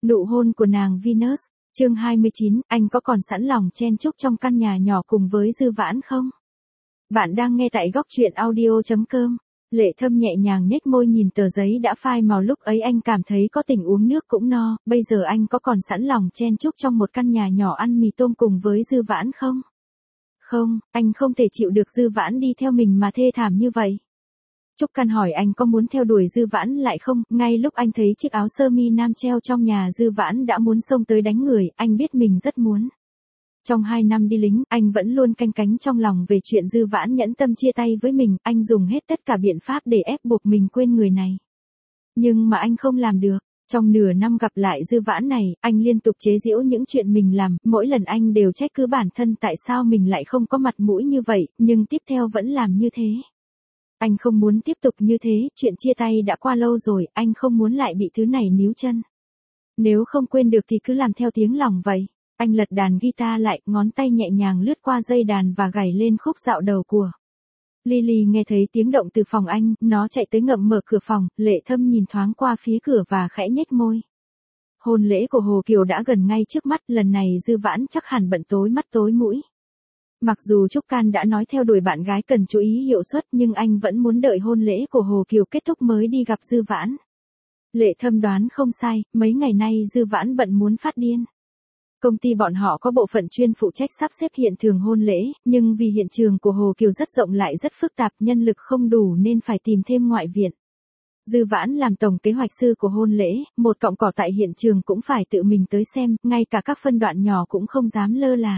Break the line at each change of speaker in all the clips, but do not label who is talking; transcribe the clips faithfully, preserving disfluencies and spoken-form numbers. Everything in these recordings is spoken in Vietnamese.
Nụ hôn của nàng Venus, chương hai mươi chín, anh có còn sẵn lòng chen chúc trong căn nhà nhỏ cùng với Dư Vãn không? Bạn đang nghe tại góc truyện audio chấm com. Lệ Thâm nhẹ nhàng nhếch môi nhìn tờ giấy đã phai màu, lúc ấy anh cảm thấy có tình uống nước cũng no, bây giờ anh có còn sẵn lòng chen chúc trong một căn nhà nhỏ ăn mì tôm cùng với Dư Vãn không? Không, anh không thể chịu được Dư Vãn đi theo mình mà thê thảm như vậy. Trúc Căn hỏi anh có muốn theo đuổi Dư Vãn lại không, ngay lúc anh thấy chiếc áo sơ mi nam treo trong nhà Dư Vãn đã muốn xông tới đánh người, anh biết mình rất muốn. Trong hai năm đi lính, anh vẫn luôn canh cánh trong lòng về chuyện Dư Vãn nhẫn tâm chia tay với mình, anh dùng hết tất cả biện pháp để ép buộc mình quên người này. Nhưng mà anh không làm được. Trong nửa năm gặp lại Dư Vãn này, anh liên tục chế giễu những chuyện mình làm, mỗi lần anh đều trách cứ bản thân tại sao mình lại không có mặt mũi như vậy, nhưng tiếp theo vẫn làm như thế. Anh không muốn tiếp tục như thế, chuyện chia tay đã qua lâu rồi, anh không muốn lại bị thứ này níu chân. Nếu không quên được thì cứ làm theo tiếng lòng vậy. Anh lật đàn guitar lại, ngón tay nhẹ nhàng lướt qua dây đàn và gảy lên khúc dạo đầu của. Lily nghe thấy tiếng động từ phòng anh, nó chạy tới ngậm mở cửa phòng, Lệ Thâm nhìn thoáng qua phía cửa và khẽ nhếch môi. Hôn lễ của Hồ Kiều đã gần ngay trước mắt, lần này Dư Vãn chắc hẳn bận tối mắt tối mũi. Mặc dù Trúc Can đã nói theo đuổi bạn gái cần chú ý hiệu suất, nhưng anh vẫn muốn đợi hôn lễ của Hồ Kiều kết thúc mới đi gặp Dư Vãn. Lệ Thâm đoán không sai, mấy ngày nay Dư Vãn bận muốn phát điên. Công ty bọn họ có bộ phận chuyên phụ trách sắp xếp hiện trường hôn lễ, nhưng vì hiện trường của Hồ Kiều rất rộng lại rất phức tạp, nhân lực không đủ nên phải tìm thêm ngoại viện. Dư Vãn làm tổng kế hoạch sư của hôn lễ, một cọng cỏ tại hiện trường cũng phải tự mình tới xem, ngay cả các phân đoạn nhỏ cũng không dám lơ là.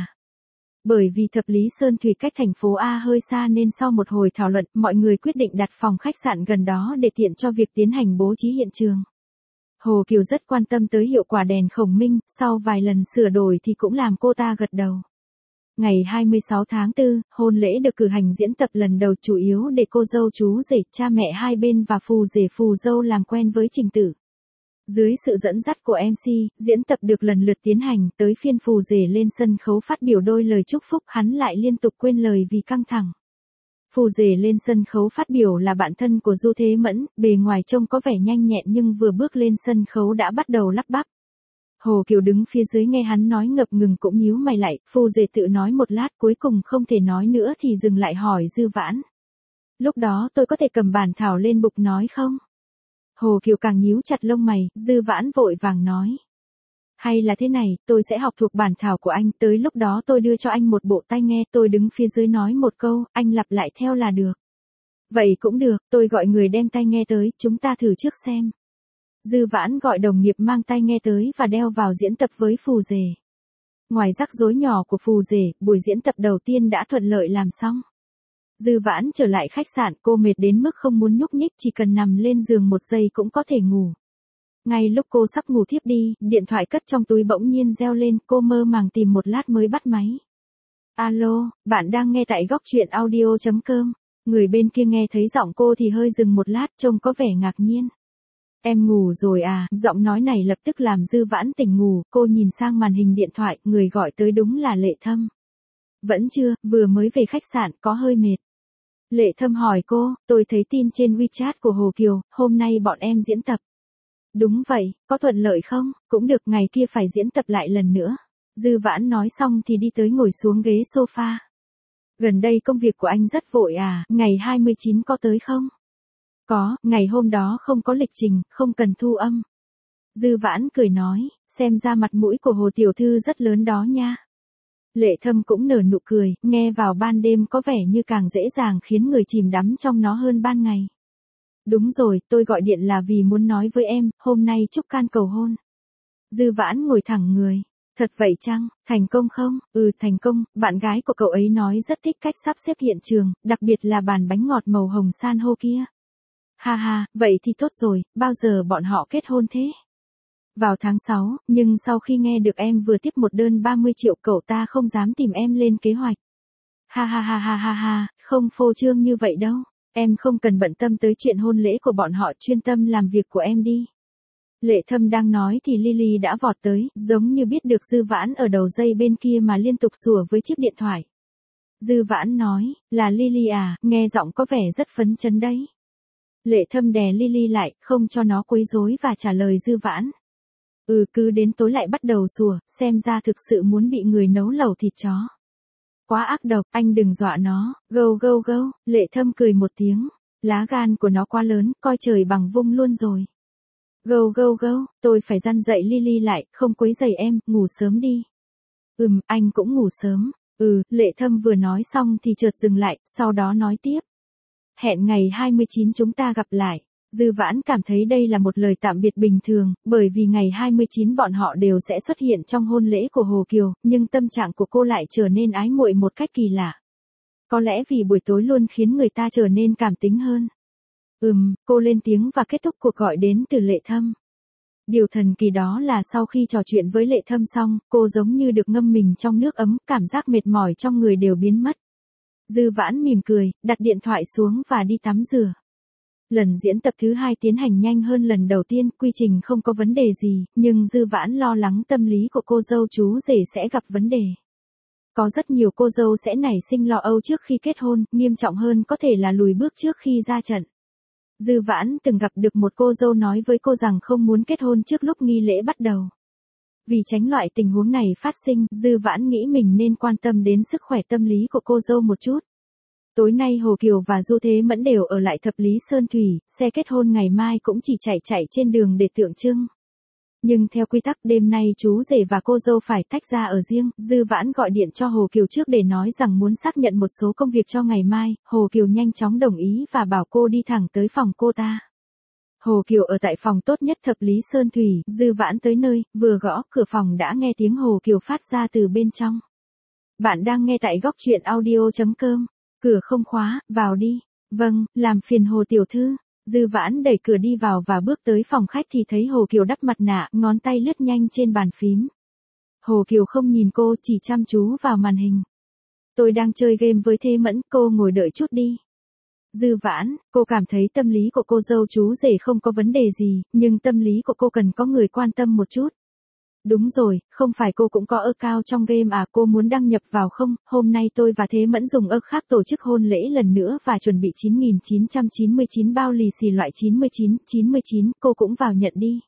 Bởi vì Thập Lý Sơn Thủy cách thành phố A hơi xa nên sau một hồi thảo luận, mọi người quyết định đặt phòng khách sạn gần đó để tiện cho việc tiến hành bố trí hiện trường. Hồ Kiều rất quan tâm tới hiệu quả đèn khổng minh, sau vài lần sửa đổi thì cũng làm cô ta gật đầu. Ngày hai mươi sáu tháng tư, hôn lễ được cử hành diễn tập lần đầu chủ yếu để cô dâu chú rể, cha mẹ hai bên và phù rể phù dâu làm quen với trình tự. Dưới sự dẫn dắt của em xê, diễn tập được lần lượt tiến hành, tới phiên phù rể lên sân khấu phát biểu đôi lời chúc phúc, hắn lại liên tục quên lời vì căng thẳng. Phù rể lên sân khấu phát biểu là bạn thân của Du Thế Mẫn, bề ngoài trông có vẻ nhanh nhẹn nhưng vừa bước lên sân khấu đã bắt đầu lắp bắp. Hồ Kiều đứng phía dưới nghe hắn nói ngập ngừng cũng nhíu mày lại, phù rể tự nói một lát cuối cùng không thể nói nữa thì dừng lại hỏi Dư Vãn. Lúc đó tôi có thể cầm bản thảo lên bục nói không? Hồ Kiều càng nhíu chặt lông mày, Dư Vãn vội vàng nói. Hay là thế này, tôi sẽ học thuộc bản thảo của anh, tới lúc đó tôi đưa cho anh một bộ tai nghe, tôi đứng phía dưới nói một câu, anh lặp lại theo là được. Vậy cũng được, tôi gọi người đem tai nghe tới, chúng ta thử trước xem. Dư Vãn gọi đồng nghiệp mang tai nghe tới và đeo vào diễn tập với phù rể. Ngoài rắc rối nhỏ của phù rể, buổi diễn tập đầu tiên đã thuận lợi làm xong. Dư Vãn trở lại khách sạn, cô mệt đến mức không muốn nhúc nhích, chỉ cần nằm lên giường một giây cũng có thể ngủ. Ngay lúc cô sắp ngủ thiếp đi, điện thoại cất trong túi bỗng nhiên reo lên, cô mơ màng tìm một lát mới bắt máy. Alo, bạn đang nghe tại góc truyện audio chấm com. Người bên kia nghe thấy giọng cô thì hơi dừng một lát, trông có vẻ ngạc nhiên. Em ngủ rồi à, giọng nói này lập tức làm Dư Vãn tỉnh ngủ, cô nhìn sang màn hình điện thoại, người gọi tới đúng là Lệ Thâm. Vẫn chưa, vừa mới về khách sạn, có hơi mệt. Lệ Thâm hỏi cô, tôi thấy tin trên WeChat của Hồ Kiều, hôm nay bọn em diễn tập. Đúng vậy, có thuận lợi không? Cũng được, ngày kia phải diễn tập lại lần nữa. Dư Vãn nói xong thì đi tới ngồi xuống ghế sofa. Gần đây công việc của anh rất vội à, ngày hai mươi chín có tới không? Có, ngày hôm đó không có lịch trình, không cần thu âm. Dư Vãn cười nói, xem ra mặt mũi của Hồ tiểu thư rất lớn đó nha. Lệ Thâm cũng nở nụ cười, nghe vào ban đêm có vẻ như càng dễ dàng khiến người chìm đắm trong nó hơn ban ngày. Đúng rồi, tôi gọi điện là vì muốn nói với em, hôm nay Trúc Can cầu hôn. Dư Vãn ngồi thẳng người. Thật vậy chăng, thành công không? Ừ, thành công, bạn gái của cậu ấy nói rất thích cách sắp xếp hiện trường, đặc biệt là bàn bánh ngọt màu hồng san hô kia. Ha ha, vậy thì tốt rồi, bao giờ bọn họ kết hôn thế? Vào tháng sáu, nhưng sau khi nghe được em vừa tiếp một đơn ba mươi triệu cậu ta không dám tìm em lên kế hoạch. Ha ha ha ha ha ha, không phô trương như vậy đâu. Em không cần bận tâm tới chuyện hôn lễ của bọn họ, chuyên tâm làm việc của em đi. Lệ Thâm đang nói thì Lily đã vọt tới, giống như biết được Dư Vãn ở đầu dây bên kia mà liên tục sủa với chiếc điện thoại. Dư Vãn nói, là Lily à, nghe giọng có vẻ rất phấn chấn đấy. Lệ Thâm đè Lily lại, không cho nó quấy rối và trả lời Dư Vãn. Ừ, cứ đến tối lại bắt đầu sủa, xem ra thực sự muốn bị người nấu lẩu thịt chó. Quá ác độc, anh đừng dọa nó, gâu gâu gâu, Lệ Thâm cười một tiếng. Lá gan của nó quá lớn, coi trời bằng vung luôn rồi. Gâu gâu gâu, tôi phải răn dậy Lily lại, không quấy rầy em, ngủ sớm đi. Ừm, anh cũng ngủ sớm. Ừ, Lệ Thâm vừa nói xong thì chợt dừng lại, sau đó nói tiếp. Hẹn ngày hai mươi chín chúng ta gặp lại. Dư Vãn cảm thấy đây là một lời tạm biệt bình thường, bởi vì ngày hai mươi chín bọn họ đều sẽ xuất hiện trong hôn lễ của Hồ Kiều, nhưng tâm trạng của cô lại trở nên ái muội một cách kỳ lạ. Có lẽ vì buổi tối luôn khiến người ta trở nên cảm tính hơn. Ừm, cô lên tiếng và kết thúc cuộc gọi đến từ Lệ Thâm. Điều thần kỳ đó là sau khi trò chuyện với Lệ Thâm xong, cô giống như được ngâm mình trong nước ấm, cảm giác mệt mỏi trong người đều biến mất. Dư Vãn mỉm cười, đặt điện thoại xuống và đi tắm rửa. Lần diễn tập thứ hai tiến hành nhanh hơn lần đầu tiên, quy trình không có vấn đề gì, nhưng Dư Vãn lo lắng tâm lý của cô dâu chú rể sẽ gặp vấn đề. Có rất nhiều cô dâu sẽ nảy sinh lo âu trước khi kết hôn, nghiêm trọng hơn có thể là lùi bước trước khi ra trận. Dư Vãn từng gặp được một cô dâu nói với cô rằng không muốn kết hôn trước lúc nghi lễ bắt đầu. Vì tránh loại tình huống này phát sinh, Dư Vãn nghĩ mình nên quan tâm đến sức khỏe tâm lý của cô dâu một chút. Tối nay Hồ Kiều và Du Thế Mẫn đều ở lại Thập Lý Sơn Thủy, xe kết hôn ngày mai cũng chỉ chạy chạy trên đường để tượng trưng. Nhưng theo quy tắc đêm nay chú rể và cô dâu phải tách ra ở riêng, Dư Vãn gọi điện cho Hồ Kiều trước để nói rằng muốn xác nhận một số công việc cho ngày mai, Hồ Kiều nhanh chóng đồng ý và bảo cô đi thẳng tới phòng cô ta. Hồ Kiều ở tại phòng tốt nhất Thập Lý Sơn Thủy, Dư Vãn tới nơi, vừa gõ cửa phòng đã nghe tiếng Hồ Kiều phát ra từ bên trong. Bạn đang nghe tại góc truyện audio chấm com. Cửa không khóa, vào đi. Vâng, làm phiền Hồ tiểu thư. Dư Vãn đẩy cửa đi vào và bước tới phòng khách thì thấy Hồ Kiều đắp mặt nạ, ngón tay lướt nhanh trên bàn phím. Hồ Kiều không nhìn cô, chỉ chăm chú vào màn hình. Tôi đang chơi game với Thế Mẫn, cô ngồi đợi chút đi. Dư Vãn, cô cảm thấy tâm lý của cô dâu chú rể không có vấn đề gì, nhưng tâm lý của cô cần có người quan tâm một chút. Đúng rồi, không phải cô cũng có account trong game à, cô muốn đăng nhập vào không? Hôm nay tôi và Thế Mẫn dùng account khác tổ chức hôn lễ lần nữa và chuẩn bị chín nghìn chín trăm chín mươi chín bao lì xì loại chín mươi chín, chín mươi chín, cô cũng vào nhận đi.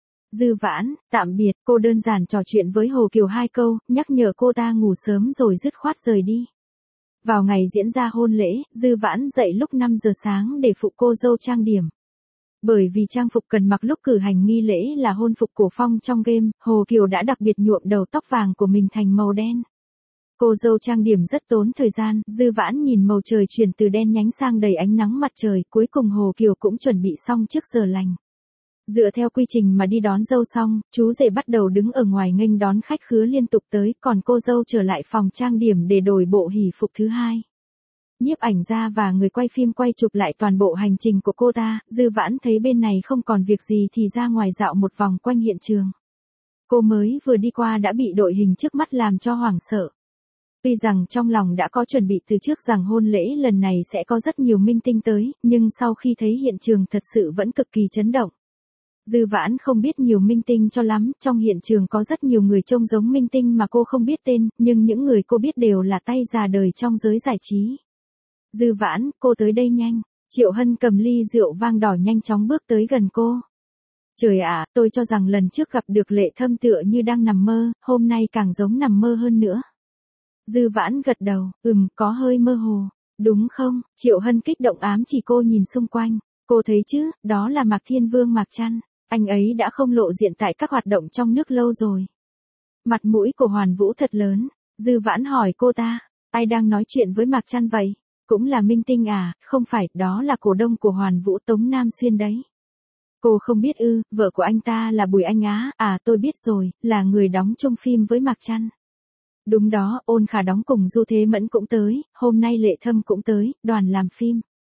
Dư Vãn, tạm biệt, cô đơn giản trò chuyện với Hồ Kiều hai câu, nhắc nhở cô ta ngủ sớm rồi dứt khoát rời đi. Vào ngày diễn ra hôn lễ, Dư Vãn dậy lúc năm giờ sáng để phụ cô dâu trang điểm. Bởi vì trang phục cần mặc lúc cử hành nghi lễ là hôn phục cổ phong trong game, Hồ Kiều đã đặc biệt nhuộm đầu tóc vàng của mình thành màu đen. Cô dâu trang điểm rất tốn thời gian, Dư Vãn nhìn màu trời chuyển từ đen nhánh sang đầy ánh nắng mặt trời, cuối cùng Hồ Kiều cũng chuẩn bị xong trước giờ lành. Dựa theo quy trình mà đi đón dâu xong, chú rể bắt đầu đứng ở ngoài nghênh đón khách khứa liên tục tới, còn cô dâu trở lại phòng trang điểm để đổi bộ hỷ phục thứ hai. Nhiếp ảnh gia và người quay phim quay chụp lại toàn bộ hành trình của cô ta, Dư Vãn thấy bên này không còn việc gì thì ra ngoài dạo một vòng quanh hiện trường. Cô mới vừa đi qua đã bị đội hình trước mắt làm cho hoảng sợ. Tuy rằng trong lòng đã có chuẩn bị từ trước rằng hôn lễ lần này sẽ có rất nhiều minh tinh tới, nhưng sau khi thấy hiện trường thật sự vẫn cực kỳ chấn động. Dư Vãn không biết nhiều minh tinh cho lắm, trong hiện trường có rất nhiều người trông giống minh tinh mà cô không biết tên, nhưng những người cô biết đều là tay già đời trong giới giải trí. Dư Vãn, cô tới đây nhanh. Triệu Hân cầm ly rượu vang đỏ nhanh chóng bước tới gần cô. Trời ạ, tôi cho rằng lần trước gặp được Lệ Thâm tựa như đang nằm mơ, hôm nay càng giống nằm mơ hơn nữa. Dư Vãn gật đầu, ừm, có hơi mơ hồ. Đúng không? Triệu Hân kích động ám chỉ cô nhìn xung quanh. Cô thấy chứ, đó là Mạc Thiên Vương Mạc Trăn. Anh ấy đã không lộ diện tại các hoạt động trong nước lâu rồi. Mặt mũi của Hoàn Vũ thật lớn. Dư Vãn hỏi cô ta, ai đang nói chuyện với Mạc Trăn vậy? Cũng là minh tinh à, không phải, đó là cổ đông của Hoàn Vũ Tống Nam Xuyên đấy. Cô không biết ư, vợ của anh ta là Bùi Anh Á, à tôi biết rồi, là người đóng chung phim với Mạc Trăn. Đúng đó, Ôn Khả đóng cùng Du Thế Mẫn cũng tới, hôm nay Lệ Thâm cũng tới, đoàn làm phim.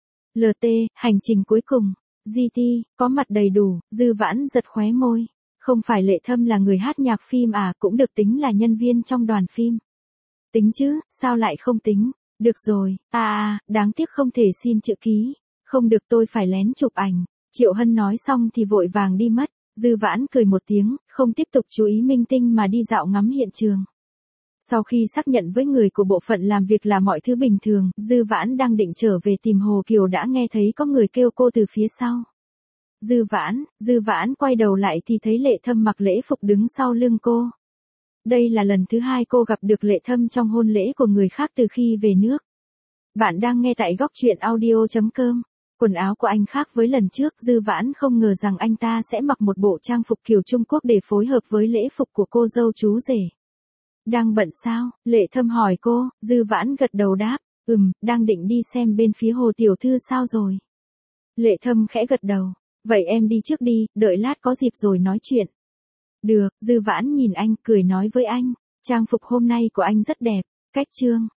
lờ tê, hành trình cuối cùng. giê tê, có mặt đầy đủ, Dư Vãn giật khóe môi. Không phải Lệ Thâm là người hát nhạc phim à, cũng được tính là nhân viên trong đoàn phim. Tính chứ, sao lại không tính? Được rồi, à à, đáng tiếc không thể xin chữ ký. Không được, tôi phải lén chụp ảnh. Triệu Hân nói xong thì vội vàng đi mất. Dư Vãn cười một tiếng, không tiếp tục chú ý minh tinh mà đi dạo ngắm hiện trường. Sau khi xác nhận với người của bộ phận làm việc là mọi thứ bình thường, Dư Vãn đang định trở về tìm Hồ Kiều đã nghe thấy có người kêu cô từ phía sau. Dư Vãn, Dư Vãn quay đầu lại thì thấy Lệ Thâm mặc lễ phục đứng sau lưng cô. Đây là lần thứ hai cô gặp được Lệ Thâm trong hôn lễ của người khác từ khi về nước. Bạn đang nghe tại góc truyện audio.com. Quần áo của anh khác với lần trước, Dư Vãn không ngờ rằng anh ta sẽ mặc một bộ trang phục kiểu Trung Quốc để phối hợp với lễ phục của cô dâu chú rể. Đang bận sao? Lệ Thâm hỏi cô, Dư Vãn gật đầu đáp, ừm, đang định đi xem bên phía Hồ tiểu thư sao rồi. Lệ Thâm khẽ gật đầu, vậy em đi trước đi, đợi lát có dịp rồi nói chuyện. Được, Dư Vãn nhìn anh, cười nói với anh, trang phục hôm nay của anh rất đẹp, cách trương.